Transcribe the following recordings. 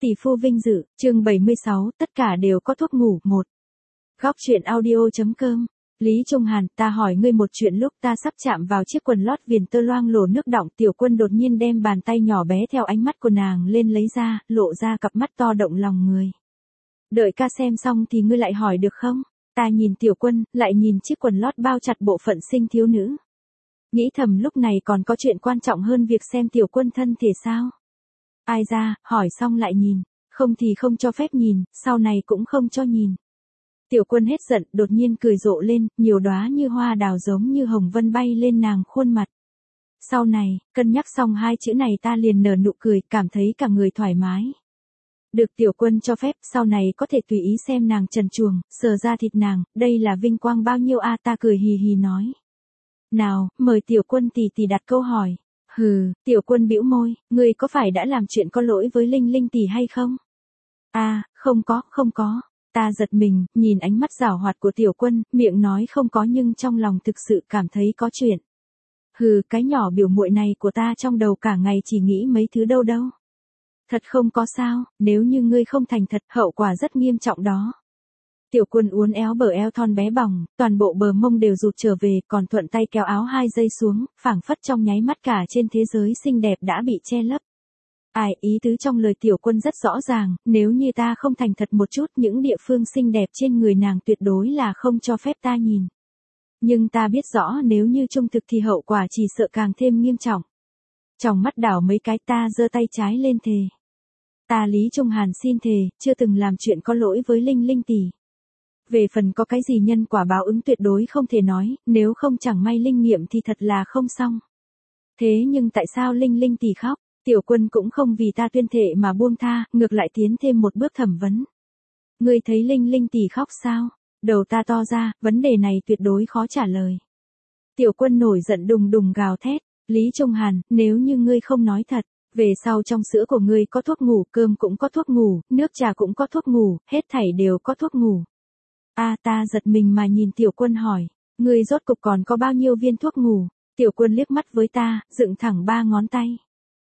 Tỷ phu vinh dự, chương 76, tất cả đều có thuốc ngủ. 1. Góc truyện audio.com. Lý Trung Hàn, ta hỏi ngươi một chuyện, lúc ta sắp chạm vào chiếc quần lót viền tơ loang lổ nước đọng, Tiểu Quân đột nhiên đem bàn tay nhỏ bé theo ánh mắt của nàng lên lấy ra, lộ ra cặp mắt to động lòng người. Đợi ca xem xong thì ngươi lại hỏi được không? Ta nhìn Tiểu Quân, lại nhìn chiếc quần lót bao chặt bộ phận sinh thiếu nữ. Nghĩ thầm lúc này còn có chuyện quan trọng hơn việc xem Tiểu Quân thân thể sao? Ai ra, hỏi xong lại nhìn, không thì không cho phép nhìn, sau này cũng không cho nhìn. Tiểu Quân hết giận, đột nhiên cười rộ lên, nhiều đóa như hoa đào giống như hồng vân bay lên nàng khuôn mặt. Sau này, cân nhắc xong hai chữ này ta liền nở nụ cười, cảm thấy cả người thoải mái. Được Tiểu Quân cho phép, sau này có thể tùy ý xem nàng trần truồng, sờ ra thịt nàng, đây là vinh quang bao nhiêu a, ta cười hì hì nói. Nào, mời Tiểu Quân tỷ tỷ đặt câu hỏi. Hừ, Tiểu Quân bĩu môi, ngươi có phải đã làm chuyện có lỗi với Linh Linh tỷ hay không? Không có. Ta giật mình, nhìn ánh mắt giảo hoạt của Tiểu Quân, miệng nói không có nhưng trong lòng thực sự cảm thấy có chuyện. Hừ, cái nhỏ biểu muội này của ta trong đầu cả ngày chỉ nghĩ mấy thứ đâu. Thật không có sao, nếu như ngươi không thành thật, hậu quả rất nghiêm trọng đó. Tiểu Quân uốn éo bờ eo thon bé bỏng, toàn bộ bờ mông đều rụt trở về, còn thuận tay kéo áo 2 giây xuống, phảng phất trong nháy mắt cả trên thế giới xinh đẹp đã bị che lấp. Ý tứ trong lời Tiểu Quân rất rõ ràng, nếu như ta không thành thật một chút, những địa phương xinh đẹp trên người nàng tuyệt đối là không cho phép ta nhìn. Nhưng ta biết rõ nếu như trung thực thì hậu quả chỉ sợ càng thêm nghiêm trọng. Trong mắt đảo mấy cái, ta giơ tay trái lên thề. Ta Lý Trung Hàn xin thề, chưa từng làm chuyện có lỗi với Linh Linh tỷ. Về phần có cái gì nhân quả báo ứng tuyệt đối không thể nói, nếu không chẳng may linh nghiệm thì thật là không xong. Thế nhưng tại sao Linh Linh tỷ khóc? Tiểu Quân cũng không vì ta tuyên thệ mà buông tha, ngược lại tiến thêm một bước thẩm vấn. Ngươi thấy Linh Linh tỷ khóc sao? Đầu ta to ra, vấn đề này tuyệt đối khó trả lời. Tiểu Quân nổi giận đùng đùng gào thét, Lý Trung Hàn, nếu như ngươi không nói thật, về sau trong sữa của ngươi có thuốc ngủ, cơm cũng có thuốc ngủ, nước trà cũng có thuốc ngủ, hết thảy đều có thuốc ngủ. Ta giật mình mà nhìn Tiểu Quân hỏi, ngươi rốt cục còn có bao nhiêu viên thuốc ngủ? Tiểu Quân liếc mắt với ta, dựng thẳng 3 ngón tay.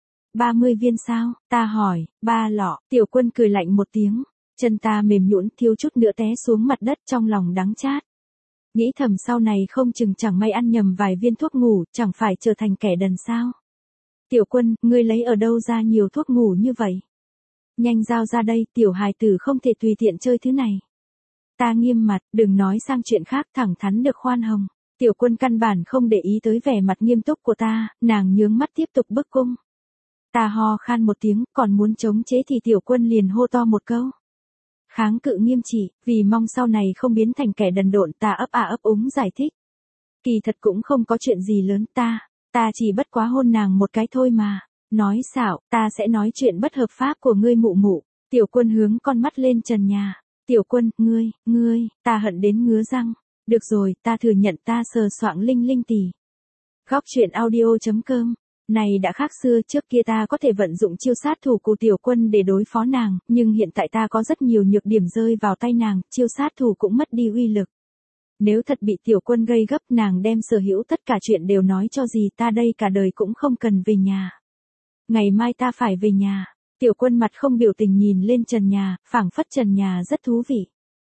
30 viên sao? Ta hỏi, 3 lọ. Tiểu Quân cười lạnh một tiếng, chân ta mềm nhũn thiếu chút nữa té xuống mặt đất, trong lòng đắng chát. Nghĩ thầm sau này không chừng chẳng may ăn nhầm vài viên thuốc ngủ, chẳng phải trở thành kẻ đần sao? Tiểu Quân, ngươi lấy ở đâu ra nhiều thuốc ngủ như vậy? Nhanh giao ra đây, tiểu hài tử không thể tùy tiện chơi thứ này. Ta nghiêm mặt, đừng nói sang chuyện khác, thẳng thắn được khoan hồng. Tiểu Quân căn bản không để ý tới vẻ mặt nghiêm túc của ta, nàng nhướng mắt tiếp tục bức cung. Ta ho khan một tiếng, còn muốn chống chế thì Tiểu Quân liền hô to một câu. Kháng cự nghiêm trị, vì mong sau này không biến thành kẻ đần độn, ta ấp úng giải thích. Kỳ thật cũng không có chuyện gì lớn, ta chỉ bất quá hôn nàng một cái thôi mà. Nói xạo, ta sẽ nói chuyện bất hợp pháp của ngươi mụ mụ. Tiểu Quân hướng con mắt lên trần nhà. Tiểu Quân, ngươi, ta hận đến ngứa răng. Được rồi, ta thừa nhận ta sờ soạng Linh Linh tỷ. Góc truyện audio.com. Này đã khác xưa, trước kia ta có thể vận dụng chiêu sát thủ của Tiểu Quân để đối phó nàng, nhưng hiện tại ta có rất nhiều nhược điểm rơi vào tay nàng, chiêu sát thủ cũng mất đi uy lực. Nếu thật bị Tiểu Quân gây gấp, nàng đem sở hữu tất cả chuyện đều nói cho gì, ta đây cả đời cũng không cần về nhà. Ngày mai ta phải về nhà. Tiểu Quân mặt không biểu tình nhìn lên trần nhà, phảng phất trần nhà rất thú vị.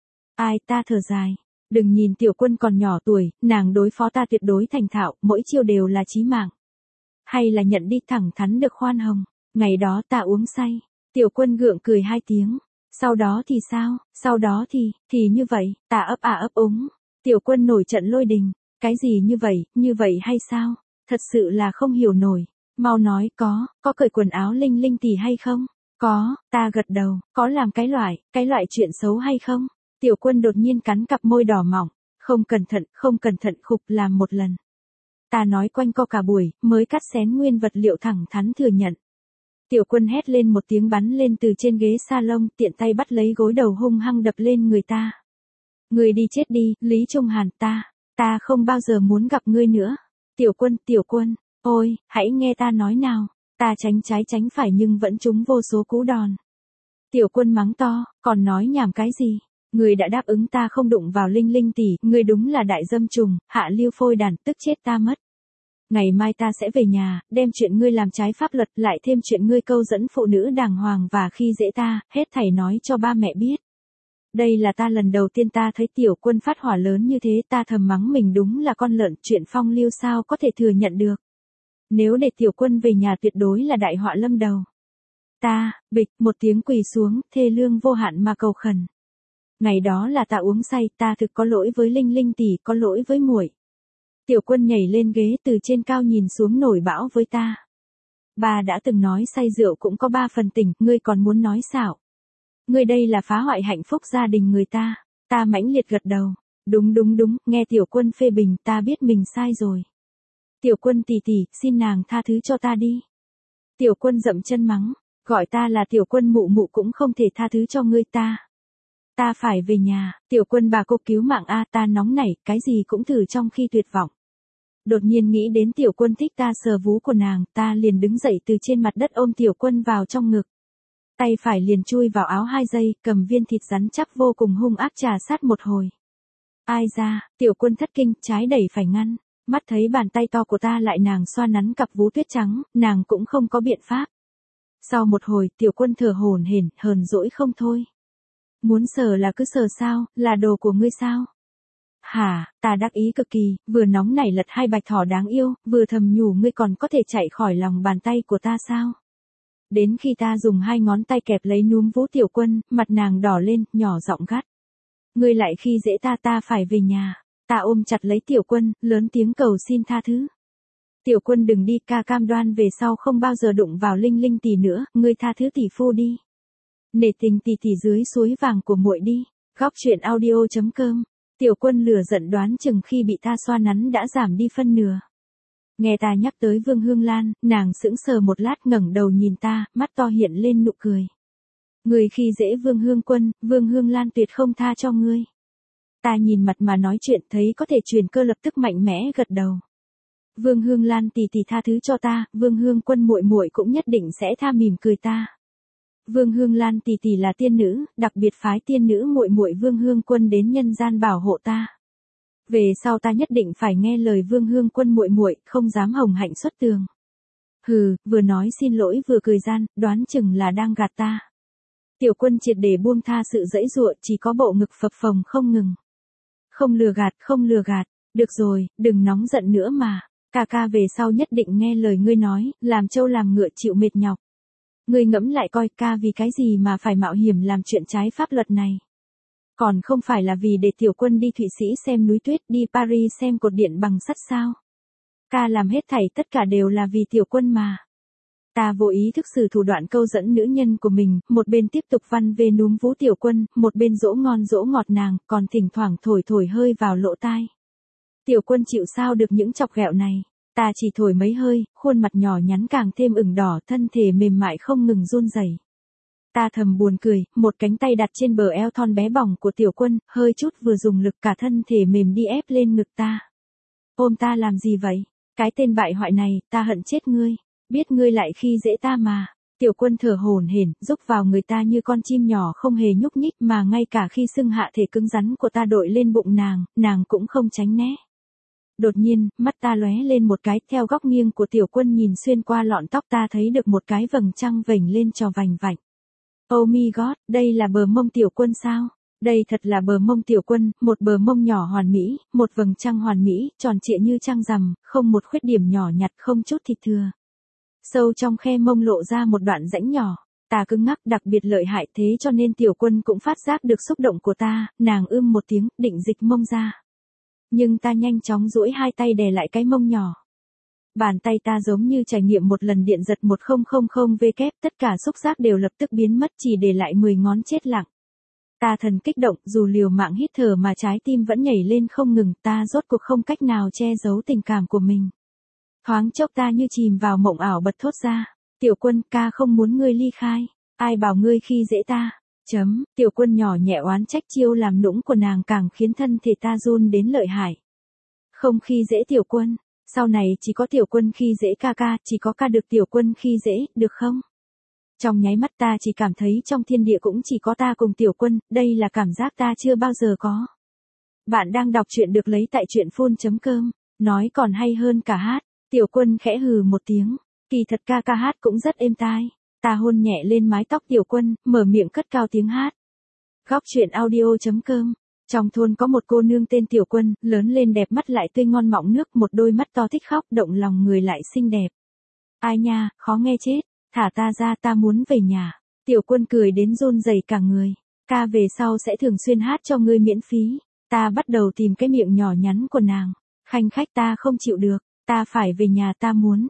Ta thở dài. Đừng nhìn Tiểu Quân còn nhỏ tuổi, nàng đối phó ta tuyệt đối thành thạo, mỗi chiêu đều là chí mạng. Hay là nhận đi, thẳng thắn được khoan hồng. Ngày đó ta uống say. Tiểu Quân gượng cười 2 tiếng. Sau đó thì sao? Sau đó thì như vậy, ta ấp úng. Tiểu Quân nổi trận lôi đình. Cái gì như vậy hay sao? Thật sự là không hiểu nổi. Mau nói, có cởi quần áo Linh Linh tỷ hay không? Có, ta gật đầu, có làm cái loại chuyện xấu hay không? Tiểu Quân đột nhiên cắn cặp môi đỏ mỏng, không cẩn thận khục làm một lần. Ta nói quanh co cả buổi, mới cắt xén nguyên vật liệu, thẳng thắn thừa nhận. Tiểu Quân hét lên một tiếng, bắn lên từ trên ghế salon, tiện tay bắt lấy gối đầu hung hăng đập lên người ta. Ngươi đi chết đi, Lý Trung Hàn, ta không bao giờ muốn gặp ngươi nữa. Tiểu Quân, ôi, hãy nghe ta nói nào. Ta tránh trái tránh phải nhưng vẫn trúng vô số cú đòn. Tiểu Quân mắng to, còn nói nhảm cái gì? Ngươi đã đáp ứng ta không đụng vào Linh Linh tỷ, ngươi đúng là đại dâm trùng, hạ lưu phôi đàn, tức chết ta mất. Ngày mai ta sẽ về nhà, đem chuyện ngươi làm trái pháp luật lại thêm chuyện ngươi câu dẫn phụ nữ đàng hoàng và khi dễ ta, hết thảy nói cho ba mẹ biết. Đây là ta lần đầu tiên ta thấy Tiểu Quân phát hỏa lớn như thế, ta thầm mắng mình đúng là con lợn, chuyện phong lưu sao có thể thừa nhận được. Nếu để Tiểu Quân về nhà tuyệt đối là đại họa lâm đầu. Ta, bịch, một tiếng quỳ xuống, thê lương vô hạn mà cầu khẩn. Ngày đó là ta uống say, ta thực có lỗi với Linh Linh tỷ, có lỗi với muội. Tiểu Quân nhảy lên ghế từ trên cao nhìn xuống nổi bão với ta. Bà đã từng nói say rượu cũng có 3 phần tỉnh, ngươi còn muốn nói xạo. Ngươi đây là phá hoại hạnh phúc gia đình người ta. Ta mãnh liệt gật đầu. Đúng, nghe Tiểu Quân phê bình, ta biết mình sai rồi. Tiểu Quân tỷ tỷ, xin nàng tha thứ cho ta đi. Tiểu Quân dậm chân mắng, gọi ta là Tiểu Quân mụ mụ cũng không thể tha thứ cho ngươi ta. Ta phải về nhà, Tiểu Quân bà cô cứu mạng a, ta nóng nảy, cái gì cũng thử trong khi tuyệt vọng. Đột nhiên nghĩ đến Tiểu Quân thích ta sờ vú của nàng, ta liền đứng dậy từ trên mặt đất ôm Tiểu Quân vào trong ngực. Tay phải liền chui vào áo 2 giây, cầm viên thịt rắn chắc vô cùng hung ác trà sát một hồi. Ai ra, Tiểu Quân thất kinh, trái đẩy phải ngăn. Mắt thấy bàn tay to của ta lại nàng xoa nắn cặp vú tuyết trắng, nàng cũng không có biện pháp. Sau một hồi, Tiểu Quân thở hổn hển, hờn dỗi không thôi. Muốn sờ là cứ sờ sao, là đồ của ngươi sao? Hả, ta đắc ý cực kỳ, vừa nóng nảy lật 2 bạch thỏ đáng yêu, vừa thầm nhủ ngươi còn có thể chạy khỏi lòng bàn tay của ta sao? Đến khi ta dùng 2 ngón tay kẹp lấy núm vú Tiểu Quân, mặt nàng đỏ lên, nhỏ giọng gắt. Ngươi lại khi dễ ta phải về nhà. Ta ôm chặt lấy Tiểu Quân, lớn tiếng cầu xin tha thứ. Tiểu Quân đừng đi, ca cam đoan về sau không bao giờ đụng vào Linh Linh tỷ nữa, ngươi tha thứ tỷ phu đi. Nể tình tỷ tỷ dưới suối vàng của muội đi. Góc truyện audio.com. Tiểu Quân lửa giận đoán chừng khi bị ta xoa nắn đã giảm đi phân nửa. Nghe ta nhắc tới Vương Hương Lan, nàng sững sờ một lát ngẩng đầu nhìn ta, mắt to hiện lên nụ cười. Người khi dễ Vương Hương Quân, Vương Hương Lan tuyệt không tha cho ngươi. Ta nhìn mặt mà nói chuyện thấy có thể truyền cơ lập tức mạnh mẽ gật đầu. Vương Hương Lan tỷ tỷ tha thứ cho ta, Vương Hương Quân muội muội cũng nhất định sẽ tha, mỉm cười ta. Vương Hương Lan tỷ tỷ là tiên nữ, đặc biệt phái tiên nữ muội muội Vương Hương Quân đến nhân gian bảo hộ ta. Về sau ta nhất định phải nghe lời Vương Hương Quân muội muội, không dám hồng hạnh xuất tường. Hừ, vừa nói xin lỗi vừa cười gian, đoán chừng là đang gạt ta. Tiểu Quân triệt để buông tha sự dãy dụa, chỉ có bộ ngực phập phồng không ngừng. Không lừa gạt, được rồi, đừng nóng giận nữa mà. Ca về sau nhất định nghe lời ngươi nói, làm trâu làm ngựa chịu mệt nhọc. Ngươi ngẫm lại coi, ca vì cái gì mà phải mạo hiểm làm chuyện trái pháp luật này. Còn không phải là vì để Tiểu Quân đi Thụy Sĩ xem núi tuyết, đi Paris xem cột điện bằng sắt sao. Ca làm hết thảy tất cả đều là vì Tiểu Quân mà. Ta vô ý thức sử thủ đoạn câu dẫn nữ nhân của mình, một bên tiếp tục văn về núm vú Tiểu Quân, một bên dỗ ngon dỗ ngọt nàng, còn thỉnh thoảng thổi hơi vào lỗ tai. Tiểu Quân chịu sao được những chọc ghẹo này. Ta chỉ thổi mấy hơi, khuôn mặt nhỏ nhắn càng thêm ửng đỏ, thân thể mềm mại không ngừng run rẩy. Ta thầm buồn cười, một cánh tay đặt trên bờ eo thon bé bỏng của Tiểu Quân, hơi chút vừa dùng lực cả thân thể mềm đi ép lên ngực ta. Ôm ta làm gì vậy? Cái tên bại hoại này, ta hận chết ngươi. Biết ngươi lại khi dễ ta mà. Tiểu Quân thở hổn hển, rúc vào người ta như con chim nhỏ không hề nhúc nhích mà ngay cả khi xưng hạ thể cứng rắn của ta đội lên bụng nàng cũng không tránh né. Đột nhiên, mắt ta lóe lên một cái, theo góc nghiêng của Tiểu Quân nhìn xuyên qua lọn tóc ta thấy được một cái vầng trăng vểnh lên trò vành vạnh. Oh my god, đây là bờ mông Tiểu Quân sao? Đây thật là bờ mông Tiểu Quân, một bờ mông nhỏ hoàn mỹ, một vầng trăng hoàn mỹ, tròn trịa như trăng rằm, không một khuyết điểm nhỏ nhặt, không chút thịt thừa. Sâu trong khe mông lộ ra một đoạn rãnh nhỏ. Ta cứng ngắc đặc biệt lợi hại, thế cho nên Tiểu Quân cũng phát giác được xúc động của ta, nàng một tiếng, định dịch mông ra. Nhưng ta nhanh chóng duỗi 2 tay đè lại cái mông nhỏ. Bàn tay ta giống như trải nghiệm một lần điện giật 1000W, tất cả xúc giác đều lập tức biến mất, chỉ để lại 10 ngón chết lặng. Ta thần kích động, dù liều mạng hít thở mà trái tim vẫn nhảy lên không ngừng, ta rốt cuộc không cách nào che giấu tình cảm của mình. Thoáng chốc ta như chìm vào mộng ảo bật thốt ra, Tiểu Quân, ca không muốn ngươi ly khai, ai bảo ngươi khi dễ ta. Tiểu Quân nhỏ nhẹ oán trách, chiêu làm nũng của nàng càng khiến thân thể ta run đến lợi hại. Không khi dễ Tiểu Quân, sau này chỉ có Tiểu Quân khi dễ ca, chỉ có ca được Tiểu Quân khi dễ, được không? Trong nháy mắt ta chỉ cảm thấy trong thiên địa cũng chỉ có ta cùng Tiểu Quân, đây là cảm giác ta chưa bao giờ có. Bạn đang đọc truyện được lấy tại truyện phun.com, nói còn hay hơn cả hát. Tiểu Quân khẽ hừ một tiếng, kỳ thật ca ca hát cũng rất êm tai. Ta hôn nhẹ lên mái tóc Tiểu Quân, mở miệng cất cao tiếng hát. Góc truyện audio.com. Trong thôn có một cô nương tên Tiểu Quân, lớn lên đẹp mắt lại tươi ngon mọng nước, một đôi mắt to thích khóc, động lòng người lại xinh đẹp. Ai nha, khó nghe chết, thả ta ra, ta muốn về nhà. Tiểu Quân cười đến run rẩy cả người. Ca về sau sẽ thường xuyên hát cho ngươi miễn phí. Ta bắt đầu tìm cái miệng nhỏ nhắn của nàng. Khanh khách, ta không chịu được, ta phải về nhà, ta muốn.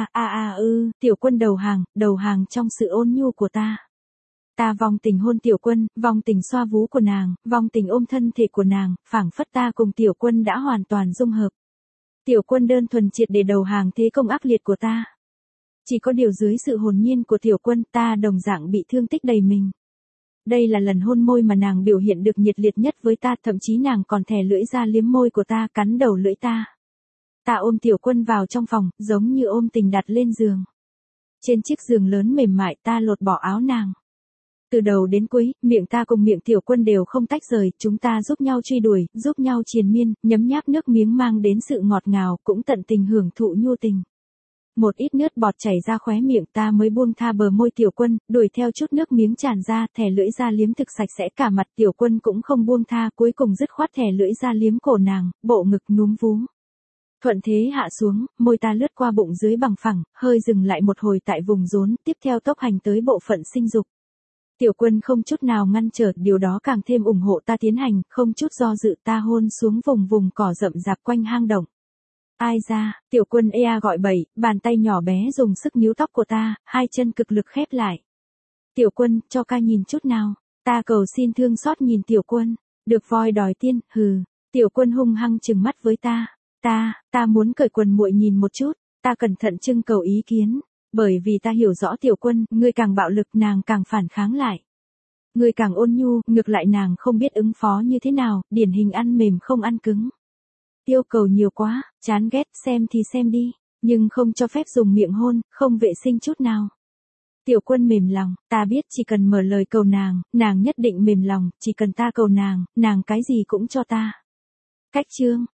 Tiểu Quân đầu hàng trong sự ôn nhu của ta. Ta vòng tình hôn Tiểu Quân, vòng tình xoa vú của nàng, vòng tình ôm thân thể của nàng, phảng phất ta cùng Tiểu Quân đã hoàn toàn dung hợp. Tiểu Quân đơn thuần triệt để đầu hàng thế công ác liệt của ta. Chỉ có điều dưới sự hồn nhiên của Tiểu Quân, ta đồng dạng bị thương tích đầy mình. Đây là lần hôn môi mà nàng biểu hiện được nhiệt liệt nhất với ta, thậm chí nàng còn thè lưỡi ra liếm môi của ta, cắn đầu lưỡi ta. Ta ôm Tiểu Quân vào trong phòng, giống như ôm tình đặt lên giường. Trên chiếc giường lớn mềm mại, ta lột bỏ áo nàng. Từ đầu đến cuối, miệng ta cùng miệng Tiểu Quân đều không tách rời, chúng ta giúp nhau truy đuổi, giúp nhau triền miên, nhấm nháp nước miếng mang đến sự ngọt ngào, cũng tận tình hưởng thụ nhu tình. Một ít nước bọt chảy ra khóe miệng, ta mới buông tha bờ môi Tiểu Quân, đuổi theo chút nước miếng tràn ra, thè lưỡi ra liếm thực sạch sẽ cả mặt. Tiểu Quân cũng không buông tha, cuối cùng dứt khoát thè lưỡi ra liếm cổ nàng, bộ ngực núm vú. Thuận thế hạ xuống, môi ta lướt qua bụng dưới bằng phẳng, hơi dừng lại một hồi tại vùng rốn, tiếp theo tốc hành tới bộ phận sinh dục. Tiểu Quân không chút nào ngăn trở, điều đó càng thêm ủng hộ ta tiến hành, không chút do dự ta hôn xuống vùng cỏ rậm rạp quanh hang động. Ai ra, Tiểu Quân ea gọi bậy, bàn tay nhỏ bé dùng sức níu tóc của ta, hai chân cực lực khép lại. Tiểu Quân, cho ca nhìn chút nào. Ta cầu xin thương xót nhìn Tiểu Quân. Được voi đòi tiên, hừ. Tiểu Quân hung hăng trừng mắt với ta. Ta muốn cởi quần muội nhìn một chút. Ta cẩn thận trưng cầu ý kiến. Bởi vì ta hiểu rõ Tiểu Quân, ngươi càng bạo lực nàng càng phản kháng lại. Ngươi càng ôn nhu, ngược lại nàng không biết ứng phó như thế nào, điển hình ăn mềm không ăn cứng. Yêu cầu nhiều quá, chán ghét, xem thì xem đi, nhưng không cho phép dùng miệng hôn, không vệ sinh chút nào. Tiểu Quân mềm lòng, ta biết chỉ cần mở lời cầu nàng nhất định mềm lòng, chỉ cần ta cầu nàng cái gì cũng cho ta. Cách chương